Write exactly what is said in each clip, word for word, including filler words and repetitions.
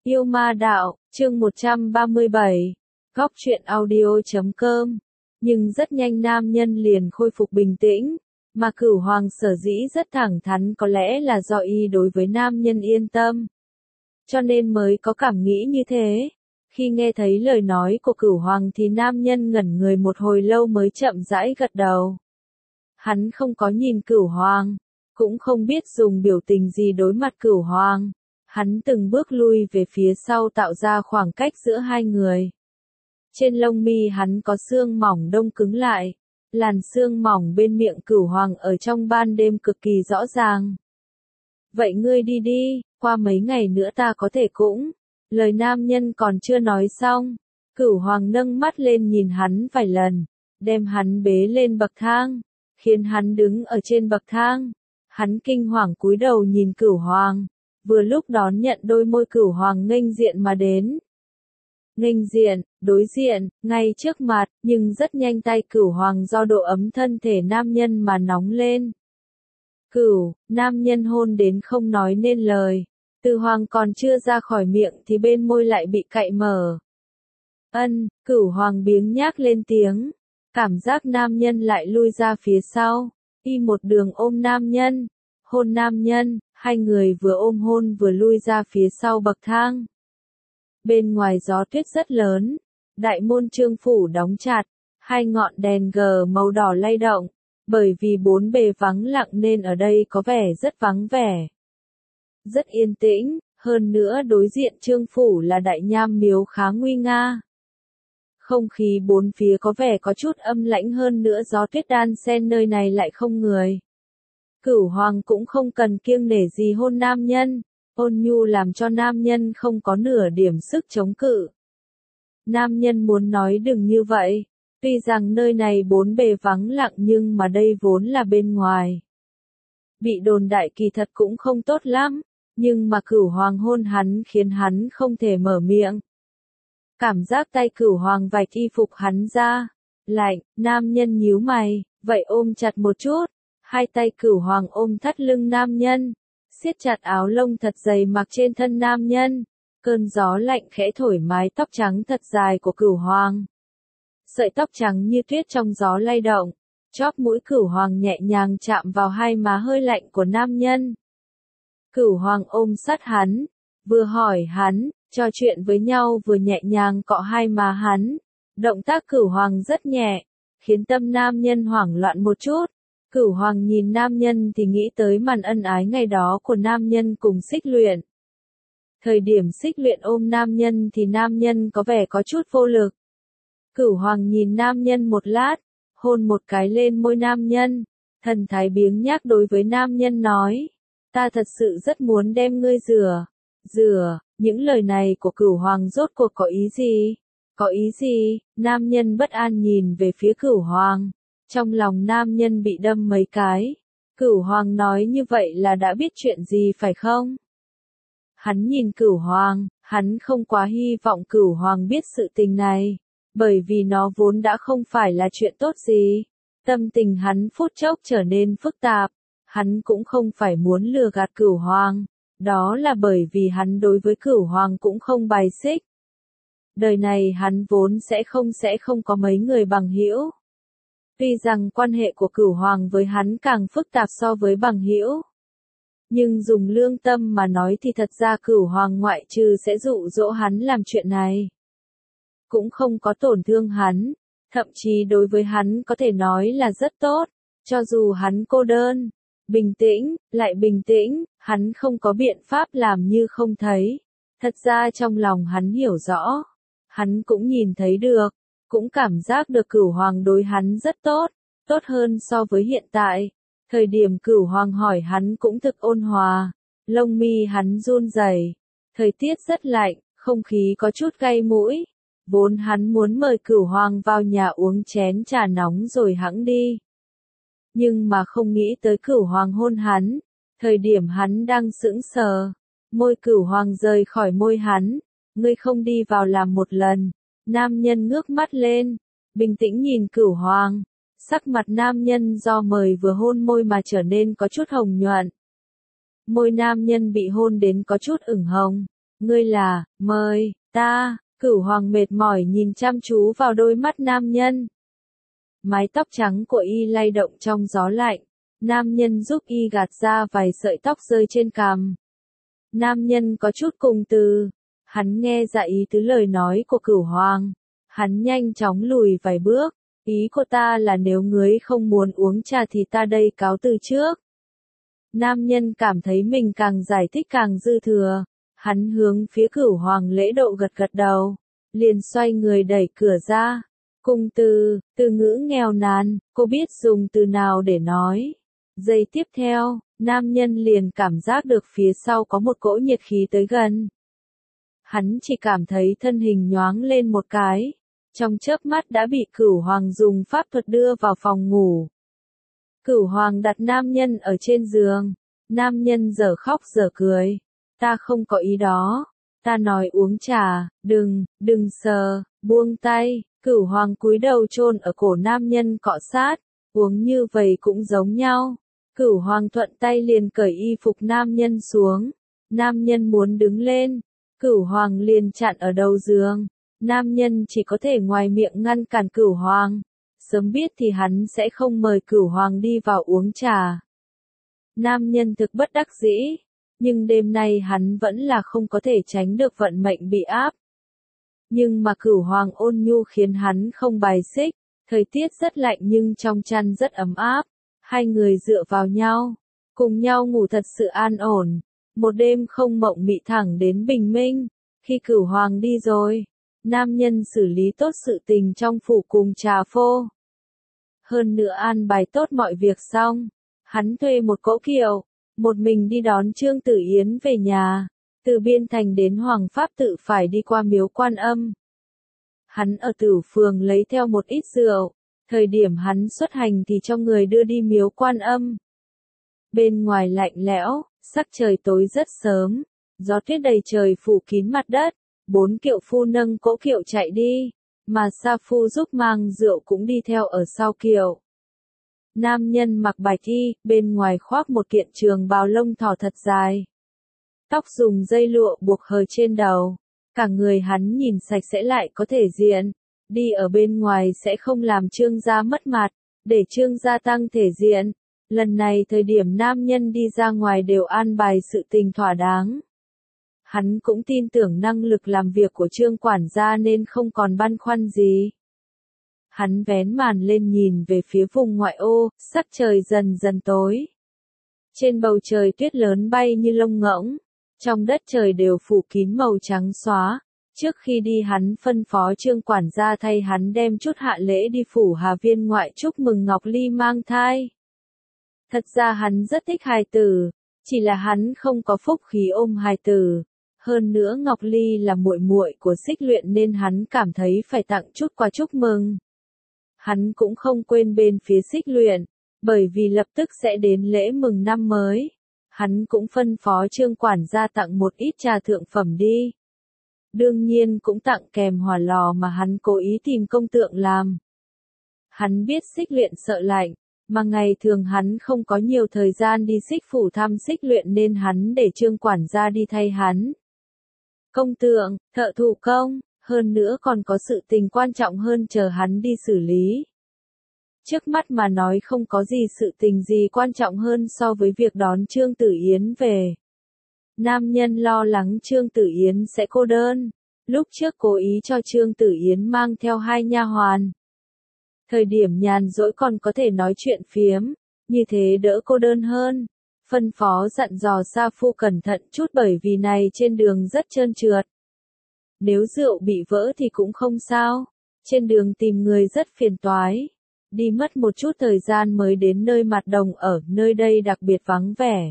Yêu ma đạo, chương một trăm ba mươi bảy, góc truyện audio chấm com. Nhưng rất nhanh nam nhân liền khôi phục bình tĩnh, mà Cửu Hoàng sở dĩ rất thẳng thắn có lẽ là do y đối với nam nhân yên tâm. Cho nên mới có cảm nghĩ như thế. Khi nghe thấy lời nói của Cửu Hoàng thì nam nhân ngẩn người một hồi lâu mới chậm rãi gật đầu. Hắn không có nhìn Cửu Hoàng, cũng không biết dùng biểu tình gì đối mặt Cửu Hoàng. Hắn từng bước lui về phía sau tạo ra khoảng cách giữa hai người. Trên lông mi hắn có xương mỏng đông cứng lại, làn xương mỏng bên miệng Cửu Hoàng ở trong ban đêm cực kỳ rõ ràng. Vậy ngươi đi đi, qua mấy ngày nữa ta có thể cũng. Lời nam nhân còn chưa nói xong, Cửu Hoàng nâng mắt lên nhìn hắn vài lần, đem hắn bế lên bậc thang, khiến hắn đứng ở trên bậc thang. Hắn kinh hoàng cúi đầu nhìn Cửu Hoàng, vừa lúc đón nhận đôi môi Cửu Hoàng nghênh diện mà đến. Nghênh diện, đối diện, ngay trước mặt, nhưng rất nhanh tay Cửu Hoàng do độ ấm thân thể nam nhân mà nóng lên. Cửu, nam nhân hôn đến không nói nên lời. Từ Hoàng còn chưa ra khỏi miệng thì bên môi lại bị cạy mở. Ân, Cửu Hoàng biếng nhác lên tiếng. Cảm giác nam nhân lại lui ra phía sau. Y một đường ôm nam nhân, hôn nam nhân, hai người vừa ôm hôn vừa lui ra phía sau bậc thang. Bên ngoài gió tuyết rất lớn, đại môn Trương phủ đóng chặt, hai ngọn đèn gờ màu đỏ lay động, bởi vì bốn bề vắng lặng nên ở đây có vẻ rất vắng vẻ. Rất yên tĩnh, hơn nữa đối diện Trương phủ là đại nham miếu khá nguy nga. Không khí bốn phía có vẻ có chút âm lãnh hơn nữa gió tuyết đan xen nơi này lại không người. Cửu Hoàng cũng không cần kiêng nể gì hôn nam nhân, ôn nhu làm cho nam nhân không có nửa điểm sức chống cự. Nam nhân muốn nói đừng như vậy, tuy rằng nơi này bốn bề vắng lặng nhưng mà đây vốn là bên ngoài. Bị đồn đại kỳ thật cũng không tốt lắm, nhưng mà Cửu Hoàng hôn hắn khiến hắn không thể mở miệng. Cảm giác tay Cửu Hoàng vạch y phục hắn ra, lạnh, nam nhân nhíu mày, vậy ôm chặt một chút. Hai tay Cửu Hoàng ôm thắt lưng nam nhân, siết chặt áo lông thật dày mặc trên thân nam nhân. Cơn gió lạnh khẽ thổi mái tóc trắng thật dài của Cửu Hoàng. Sợi tóc trắng như tuyết trong gió lay động, chóp mũi Cửu Hoàng nhẹ nhàng chạm vào hai má hơi lạnh của nam nhân. Cửu Hoàng ôm sát hắn, vừa hỏi hắn, trò chuyện với nhau vừa nhẹ nhàng cọ hai má hắn. Động tác Cửu Hoàng rất nhẹ, khiến tâm nam nhân hoảng loạn một chút. Cửu Hoàng nhìn nam nhân thì nghĩ tới màn ân ái ngày đó của nam nhân cùng Xích Luyện. Thời điểm Xích Luyện ôm nam nhân thì nam nhân có vẻ có chút vô lực. Cửu Hoàng nhìn nam nhân một lát, hôn một cái lên môi nam nhân, thần thái biếng nhác đối với nam nhân nói, ta thật sự rất muốn đem ngươi rửa, rửa, những lời này của Cửu Hoàng rốt cuộc có ý gì? Có ý gì? Nam nhân bất an nhìn về phía Cửu Hoàng. Trong lòng nam nhân bị đâm mấy cái. Cửu Hoàng nói như vậy là đã biết chuyện gì phải không? Hắn nhìn Cửu Hoàng, hắn không quá hy vọng Cửu Hoàng biết sự tình này, bởi vì nó vốn đã không phải là chuyện tốt gì. Tâm tình hắn phút chốc trở nên phức tạp, hắn cũng không phải muốn lừa gạt Cửu Hoàng, đó là bởi vì hắn đối với Cửu Hoàng cũng không bài xích. Đời này hắn vốn sẽ không sẽ không có mấy người bằng hữu. Tuy rằng quan hệ của Cửu Hoàng với hắn càng phức tạp so với bằng hữu, nhưng dùng lương tâm mà nói thì thật ra Cửu Hoàng ngoại trừ sẽ dụ dỗ hắn làm chuyện này, cũng không có tổn thương hắn, thậm chí đối với hắn có thể nói là rất tốt, cho dù hắn cô đơn, bình tĩnh, lại bình tĩnh, hắn không có biện pháp làm như không thấy. Thật ra trong lòng hắn hiểu rõ, hắn cũng nhìn thấy được, cũng cảm giác được Cửu Hoàng đối hắn rất tốt, tốt hơn so với hiện tại. Thời điểm Cửu Hoàng hỏi hắn cũng thực ôn hòa, lông mi hắn run rẩy. Thời tiết rất lạnh, không khí có chút gay mũi. Vốn hắn muốn mời Cửu Hoàng vào nhà uống chén trà nóng rồi hẵng đi. Nhưng mà không nghĩ tới Cửu Hoàng hôn hắn. Thời điểm hắn đang sững sờ, môi Cửu Hoàng rời khỏi môi hắn. Ngươi không đi vào làm một lần. Nam nhân ngước mắt lên, bình tĩnh nhìn Cửu Hoàng. Sắc mặt nam nhân do mời vừa hôn môi mà trở nên có chút hồng nhuận. Môi nam nhân bị hôn đến có chút ửng hồng. Ngươi là, mời, ta, Cửu Hoàng mệt mỏi nhìn chăm chú vào đôi mắt nam nhân. Mái tóc trắng của y lay động trong gió lạnh. Nam nhân giúp y gạt ra vài sợi tóc rơi trên cằm. Nam nhân có chút cùng từ. Hắn nghe ra ý tứ lời nói của Cửu Hoàng. Hắn nhanh chóng lùi vài bước. Ý của ta là nếu ngươi không muốn uống trà thì ta đây cáo từ trước. Nam nhân cảm thấy mình càng giải thích càng dư thừa. Hắn hướng phía Cửu Hoàng lễ độ gật gật đầu. Liền xoay người đẩy cửa ra. Cùng từ, từ ngữ nghèo nàn, cô biết dùng từ nào để nói. Giây tiếp theo, nam nhân liền cảm giác được phía sau có một cỗ nhiệt khí tới gần. Hắn chỉ cảm thấy thân hình nhoáng lên một cái. Trong chớp mắt đã bị Cửu Hoàng dùng pháp thuật đưa vào phòng ngủ. Cửu Hoàng đặt nam nhân ở trên giường. Nam nhân dở khóc dở cười. Ta không có ý đó. Ta nói uống trà, đừng, đừng sờ, buông tay. Cửu Hoàng cúi đầu chôn ở cổ nam nhân cọ sát. Uống như vậy cũng giống nhau. Cửu Hoàng thuận tay liền cởi y phục nam nhân xuống. Nam nhân muốn đứng lên. Cửu Hoàng liền chặn ở đầu giường. Nam nhân chỉ có thể ngoài miệng ngăn cản Cửu Hoàng. Sớm biết thì hắn sẽ không mời Cửu Hoàng đi vào uống trà. Nam nhân thực bất đắc dĩ. Nhưng đêm nay hắn vẫn là không có thể tránh được vận mệnh bị áp. Nhưng mà Cửu Hoàng ôn nhu khiến hắn không bài xích. Thời tiết rất lạnh nhưng trong chăn rất ấm áp. Hai người dựa vào nhau. Cùng nhau ngủ thật sự an ổn. Một đêm không mộng mị thẳng đến bình minh. Khi Cửu Hoàng đi rồi. Nam nhân xử lý tốt sự tình trong phủ cùng trà phô. Hơn nữa an bài tốt mọi việc xong. Hắn thuê một cỗ kiệu. Một mình đi đón Trương Tử Yến về nhà. Từ Biên Thành đến Hoàng Pháp Tự phải đi qua miếu Quan Âm. Hắn ở Tử Phường lấy theo một ít rượu. Thời điểm hắn xuất hành thì cho người đưa đi miếu Quan Âm. Bên ngoài lạnh lẽo, sắc trời tối rất sớm. Gió tuyết đầy trời phủ kín mặt đất. Bốn kiệu phu nâng cỗ kiệu chạy đi. Mà sa phu giúp mang rượu cũng đi theo ở sau kiệu. Nam nhân mặc bạch y, bên ngoài khoác một kiện trường bào lông thỏ thật dài. Tóc dùng dây lụa buộc hờ trên đầu. Cả người hắn nhìn sạch sẽ lại có thể diện. Đi ở bên ngoài sẽ không làm Trương gia mất mặt, để Trương gia tăng thể diện. Lần này thời điểm nam nhân đi ra ngoài đều an bài sự tình thỏa đáng. Hắn cũng tin tưởng năng lực làm việc của Trương quản gia nên không còn băn khoăn gì. Hắn vén màn lên nhìn về phía vùng ngoại ô, sắc trời dần dần tối. Trên bầu trời tuyết lớn bay như lông ngỗng, trong đất trời đều phủ kín màu trắng xóa. Trước khi đi hắn phân phó Trương quản gia thay hắn đem chút hạ lễ đi phủ Hà Viên ngoại chúc mừng Ngọc Ly mang thai. Thật ra hắn rất thích hài tử, chỉ là hắn không có phúc khí ôm hài tử. Hơn nữa Ngọc Ly là muội muội của Xích Luyện nên hắn cảm thấy phải tặng chút quà chúc mừng. Hắn cũng không quên bên phía Xích Luyện, bởi vì lập tức sẽ đến lễ mừng năm mới. Hắn cũng phân phó Trương quản gia tặng một ít trà thượng phẩm đi. Đương nhiên cũng tặng kèm hỏa lò mà hắn cố ý tìm công tượng làm. Hắn biết Xích Luyện sợ lạnh, mà ngày thường hắn không có nhiều thời gian đi Xích phủ thăm Xích Luyện nên hắn để Trương quản gia đi thay hắn. Công tượng, thợ thủ công, hơn nữa còn có sự tình quan trọng hơn chờ hắn đi xử lý. Trước mắt mà nói không có gì sự tình gì quan trọng hơn so với việc đón Trương Tử Yến về. Nam nhân lo lắng Trương Tử Yến sẽ cô đơn. Lúc trước cố ý cho Trương Tử Yến mang theo hai nha hoàn. Thời điểm nhàn rỗi còn có thể nói chuyện phiếm, như thế đỡ cô đơn hơn. Phân phó dặn dò sa phu cẩn thận chút bởi vì này trên đường rất trơn trượt. Nếu rượu bị vỡ thì cũng không sao. Trên đường tìm người rất phiền toái. Đi mất một chút thời gian mới đến nơi mặt đồng ở, nơi đây đặc biệt vắng vẻ.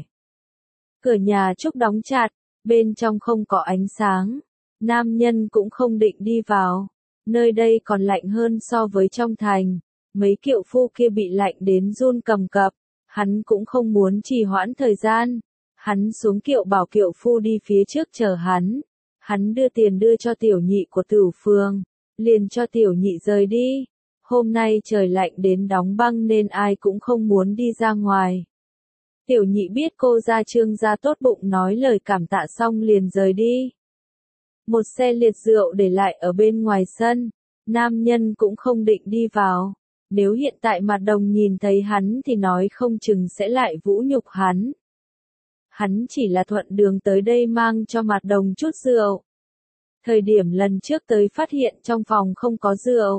Cửa nhà trúc đóng chặt, bên trong không có ánh sáng. Nam nhân cũng không định đi vào. Nơi đây còn lạnh hơn so với trong thành. Mấy kiệu phu kia bị lạnh đến run cầm cập. Hắn cũng không muốn trì hoãn thời gian. Hắn xuống kiệu bảo kiệu phu đi phía trước chờ hắn. Hắn đưa tiền đưa cho tiểu nhị của Tử Phường. Liền cho tiểu nhị rời đi. Hôm nay trời lạnh đến đóng băng nên ai cũng không muốn đi ra ngoài. Tiểu nhị biết cô gia Trương gia tốt bụng nói lời cảm tạ xong liền rời đi. Một xe liệt rượu để lại ở bên ngoài sân, nam nhân cũng không định đi vào. Nếu hiện tại Mạt Đồng nhìn thấy hắn thì nói không chừng sẽ lại vũ nhục hắn. Hắn chỉ là thuận đường tới đây mang cho Mạt Đồng chút rượu. Thời điểm lần trước tới phát hiện trong phòng không có rượu.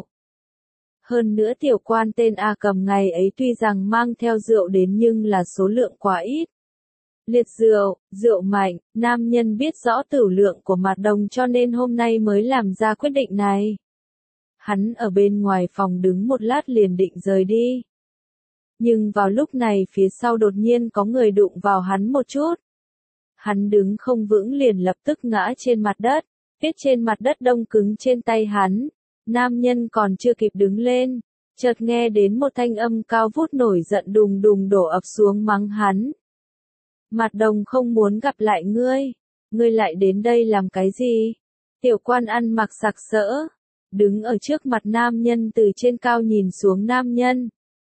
Hơn nữa tiểu quan tên A Cầm ngày ấy tuy rằng mang theo rượu đến nhưng là số lượng quá ít. Liệt rượu, rượu mạnh, nam nhân biết rõ tửu lượng của Mạt Đồng cho nên hôm nay mới làm ra quyết định này. Hắn ở bên ngoài phòng đứng một lát liền định rời đi. Nhưng vào lúc này phía sau đột nhiên có người đụng vào hắn một chút. Hắn đứng không vững liền lập tức ngã trên mặt đất, viết trên mặt đất đông cứng trên tay hắn. Nam nhân còn chưa kịp đứng lên, chợt nghe đến một thanh âm cao vút nổi giận đùng đùng đổ ập xuống mắng hắn. Mạt Đồng không muốn gặp lại ngươi, ngươi lại đến đây làm cái gì? Tiểu quan ăn mặc sặc sỡ, đứng ở trước mặt nam nhân từ trên cao nhìn xuống nam nhân.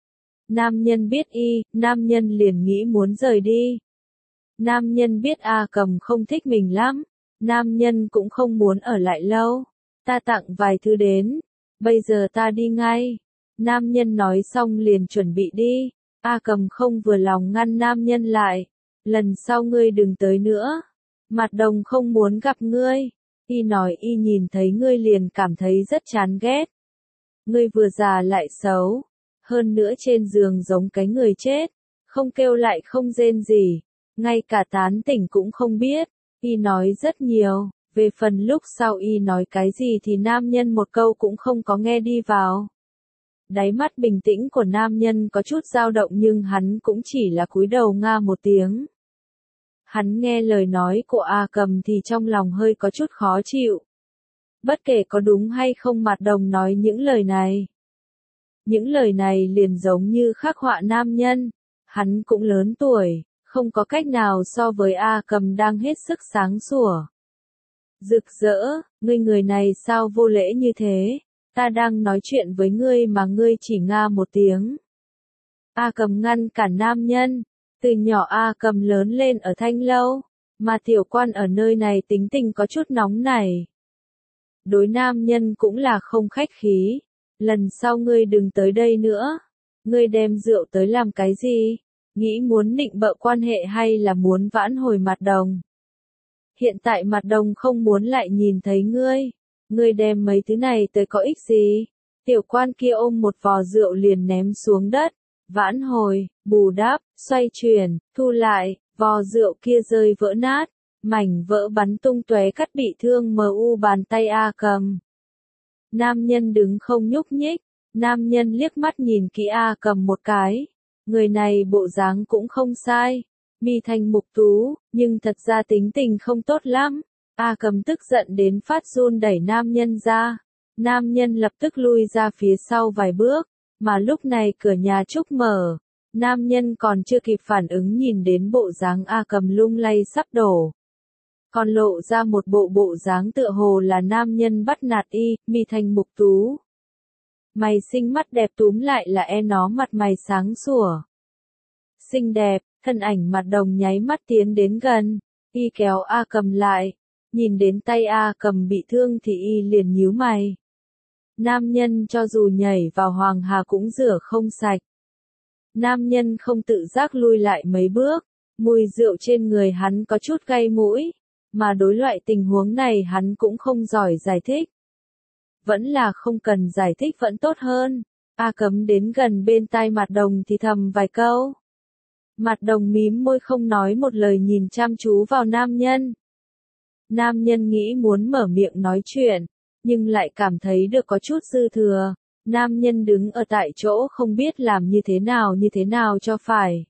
Nam nhân biết y, nam nhân liền nghĩ muốn rời đi. Nam nhân biết A Cầm không thích mình lắm, nam nhân cũng không muốn ở lại lâu. Ta tặng vài thứ đến, bây giờ ta đi ngay. Nam nhân nói xong liền chuẩn bị đi. A Cầm không vừa lòng ngăn nam nhân lại. Lần sau ngươi đừng tới nữa. Mạt Đồng không muốn gặp ngươi. Y nói y nhìn thấy ngươi liền cảm thấy rất chán ghét. Ngươi vừa già lại xấu. Hơn nữa trên giường giống cái người chết. Không kêu lại không rên gì. Ngay cả tán tỉnh cũng không biết. Y nói rất nhiều. Về phần lúc sau y nói cái gì thì nam nhân một câu cũng không có nghe đi vào. Đáy mắt bình tĩnh của nam nhân có chút dao động nhưng hắn cũng chỉ là cúi đầu nga một tiếng. Hắn nghe lời nói của A Cầm thì trong lòng hơi có chút khó chịu. Bất kể có đúng hay không Mạt Đồng nói những lời này. Những lời này liền giống như khắc họa nam nhân. Hắn cũng lớn tuổi, không có cách nào so với A Cầm đang hết sức sáng sủa. Rực rỡ, ngươi người này sao vô lễ như thế, ta đang nói chuyện với ngươi mà ngươi chỉ nga một tiếng. A Cầm ngăn cản nam nhân, từ nhỏ A Cầm lớn lên ở Thanh Lâu, mà tiểu quan ở nơi này tính tình có chút nóng nảy. Đối nam nhân cũng là không khách khí, lần sau ngươi đừng tới đây nữa, ngươi đem rượu tới làm cái gì, nghĩ muốn nịnh bợ quan hệ hay là muốn vãn hồi Mạt Đồng. Hiện tại Mạt Đồng không muốn lại nhìn thấy ngươi. Ngươi đem mấy thứ này tới có ích gì? Tiểu quan kia ôm một vò rượu liền ném xuống đất. Vãn hồi, bù đắp, xoay chuyển, thu lại, vò rượu kia rơi vỡ nát. Mảnh vỡ bắn tung tóe cắt bị thương mờ u bàn tay A Cầm. Nam nhân đứng không nhúc nhích. Nam nhân liếc mắt nhìn kỹ A Cầm một cái. Người này bộ dáng cũng không sai. Mi thành mục tú, nhưng thật ra tính tình không tốt lắm. A Cầm tức giận đến phát run đẩy nam nhân ra. Nam nhân lập tức lui ra phía sau vài bước, mà lúc này cửa nhà trúc mở. Nam nhân còn chưa kịp phản ứng nhìn đến bộ dáng A Cầm lung lay sắp đổ. Còn lộ ra một bộ bộ dáng tựa hồ là nam nhân bắt nạt y, Mi thành mục tú. Mày xinh mắt đẹp túm lại là e nó mặt mày sáng sủa. Xinh đẹp. Thân ảnh Mạt Đồng nháy mắt tiến đến gần, y kéo A Cầm lại, nhìn đến tay A Cầm bị thương thì y liền nhíu mày. Nam nhân cho dù nhảy vào hoàng hà cũng rửa không sạch. Nam nhân không tự giác lui lại mấy bước, mùi rượu trên người hắn có chút gây mũi, mà đối loại tình huống này hắn cũng không giỏi giải thích. Vẫn là không cần giải thích vẫn tốt hơn. A Cầm đến gần bên tai Mạt Đồng thì thầm vài câu. Mạt Đồng mím môi không nói một lời nhìn chăm chú vào nam nhân. Nam nhân nghĩ muốn mở miệng nói chuyện, nhưng lại cảm thấy được có chút dư thừa. Nam nhân đứng ở tại chỗ không biết làm như thế nào như thế nào cho phải.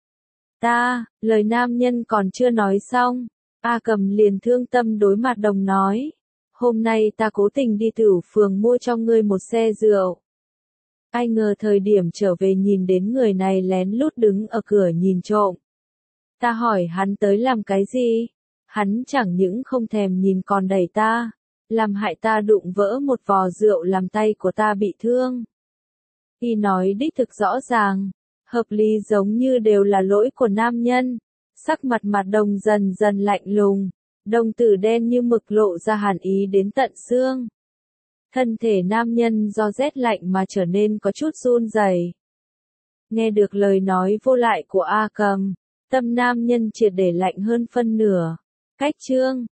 Ta, lời nam nhân còn chưa nói xong, A Cầm liền thương tâm đối Mạt Đồng nói. Hôm nay ta cố tình đi Tửu Phường mua cho ngươi một xe rượu. Ai ngờ thời điểm trở về nhìn đến người này lén lút đứng ở cửa nhìn trộm. Ta hỏi hắn tới làm cái gì? Hắn chẳng những không thèm nhìn còn đẩy ta, làm hại ta đụng vỡ một vò rượu làm tay của ta bị thương. Y nói đích thực rõ ràng, hợp lý giống như đều là lỗi của nam nhân. Sắc mặt Mạt Đồng dần dần lạnh lùng, Đồng tử đen như mực lộ ra hàn ý đến tận xương. Thân thể nam nhân do rét lạnh mà trở nên có chút run rẩy. Nghe được lời nói vô lại của A Cầm, tâm nam nhân triệt để lạnh hơn phân nửa. Cách chương